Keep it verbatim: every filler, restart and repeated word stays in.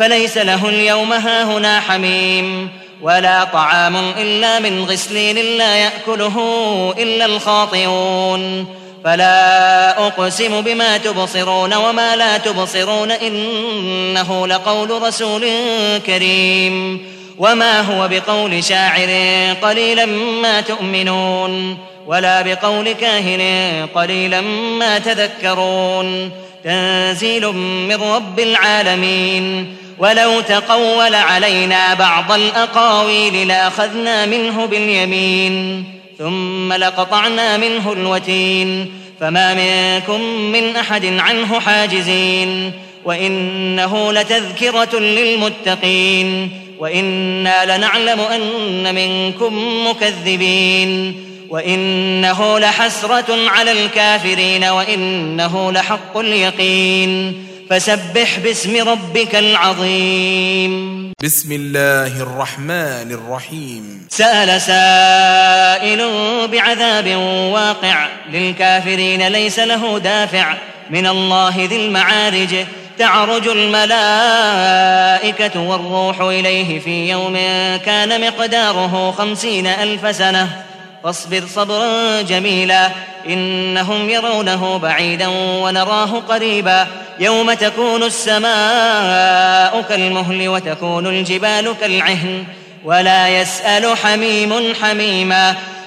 فليس له اليوم هاهنا حميم ولا طعام إلا من غسلين لا يأكله إلا الخاطئون فلا أقسم بما تبصرون وما لا تبصرون إنه لقول رسول كريم وما هو بقول شاعر قليلا ما تؤمنون ولا بقول كاهن قليلا ما تذكرون تنزيل من رب العالمين ولو تقول علينا بعض الأقاويل لأخذنا منه باليمين ثم لقطعنا منه الوتين فما منكم من أحد عنه حاجزين وإنه لتذكرة للمتقين وإنا لنعلم أن منكم مكذبين وإنه لحسرة على الكافرين وإنه لحق اليقين فسبح باسم ربك العظيم. بسم الله الرحمن الرحيم. سأل سائل بعذاب واقع للكافرين ليس له دافع من الله ذي المعارج تعرج الملائكة والروح إليه في يوم كان مقداره خمسين ألف سنة فاصبر صبرا جميلا إنهم يرونه بعيدا ونراه قريبا يوم تكون السماء كالمهل وتكون الجبال كالعهن ولا يسأل حميم حميما